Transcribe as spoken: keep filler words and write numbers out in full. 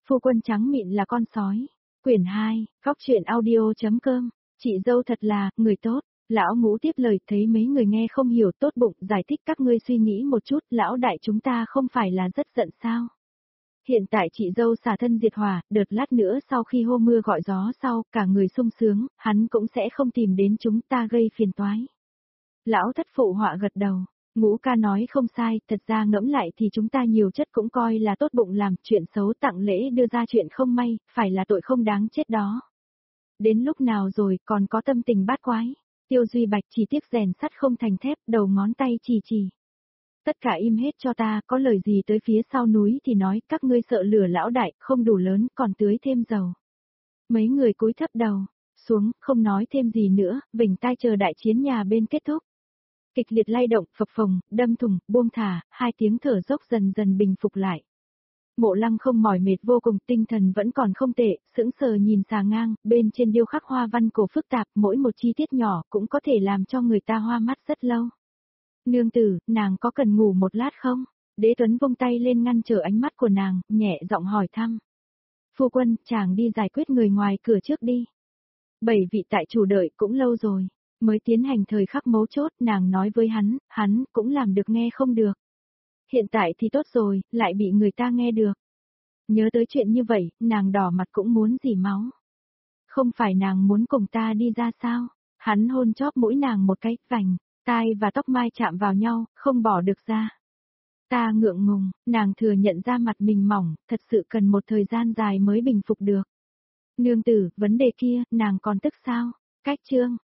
Phu quân trắng mịn là con sói. Quyển hai, Khóc truyện audio.com. Chị dâu thật là, người tốt. Lão Ngũ tiếp lời, thấy mấy người nghe không hiểu, tốt bụng giải thích, các ngươi suy nghĩ một chút, lão đại chúng ta không phải là rất giận sao? Hiện tại chị dâu xả thân diệt hỏa, đợt lát nữa sau khi hô mưa gọi gió sau, cả người sung sướng, hắn cũng sẽ không tìm đến chúng ta gây phiền toái. Lão thất phụ họa gật đầu. Ngũ ca nói không sai, thật ra ngẫm lại thì chúng ta nhiều chất cũng coi là tốt bụng làm, chuyện xấu tặng lễ đưa ra chuyện không may, phải là tội không đáng chết đó. Đến lúc nào rồi còn có tâm tình bát quái. Tiêu Duy Bạch chỉ tiếc rèn sắt không thành thép, đầu ngón tay chỉ chỉ. Tất cả im hết cho ta, có lời gì tới phía sau núi thì nói, các ngươi sợ lửa lão đại, không đủ lớn, còn tưới thêm dầu. Mấy người cúi thấp đầu, xuống, không nói thêm gì nữa, vỉnh tai chờ đại chiến nhà bên kết thúc. Kịch liệt lay động, phập phồng, đâm thùng, buông thả, hai tiếng thở dốc dần dần bình phục lại. Mộ Lăng không mỏi mệt vô cùng, tinh thần vẫn còn không tệ, sững sờ nhìn xà ngang, bên trên điêu khắc hoa văn cổ phức tạp, mỗi một chi tiết nhỏ cũng có thể làm cho người ta hoa mắt rất lâu. Nương tử, nàng có cần ngủ một lát không? Đế Tuấn vung tay lên ngăn trở ánh mắt của nàng, nhẹ giọng hỏi thăm. Phu quân, chàng đi giải quyết người ngoài cửa trước đi. Bảy vị tại chủ đợi cũng lâu rồi. Mới tiến hành thời khắc mấu chốt, nàng nói với hắn, hắn cũng làm được nghe không được. Hiện tại thì tốt rồi, lại bị người ta nghe được. Nhớ tới chuyện như vậy, nàng đỏ mặt cũng muốn dỉ máu. Không phải nàng muốn cùng ta đi ra sao? Hắn hôn chóp mũi nàng một cái, vành, tai và tóc mai chạm vào nhau, không bỏ được ra. Ta ngượng ngùng, nàng thừa nhận ra mặt mình mỏng, thật sự cần một thời gian dài mới bình phục được. Nương tử, vấn đề kia, nàng còn tức sao? Cách chương.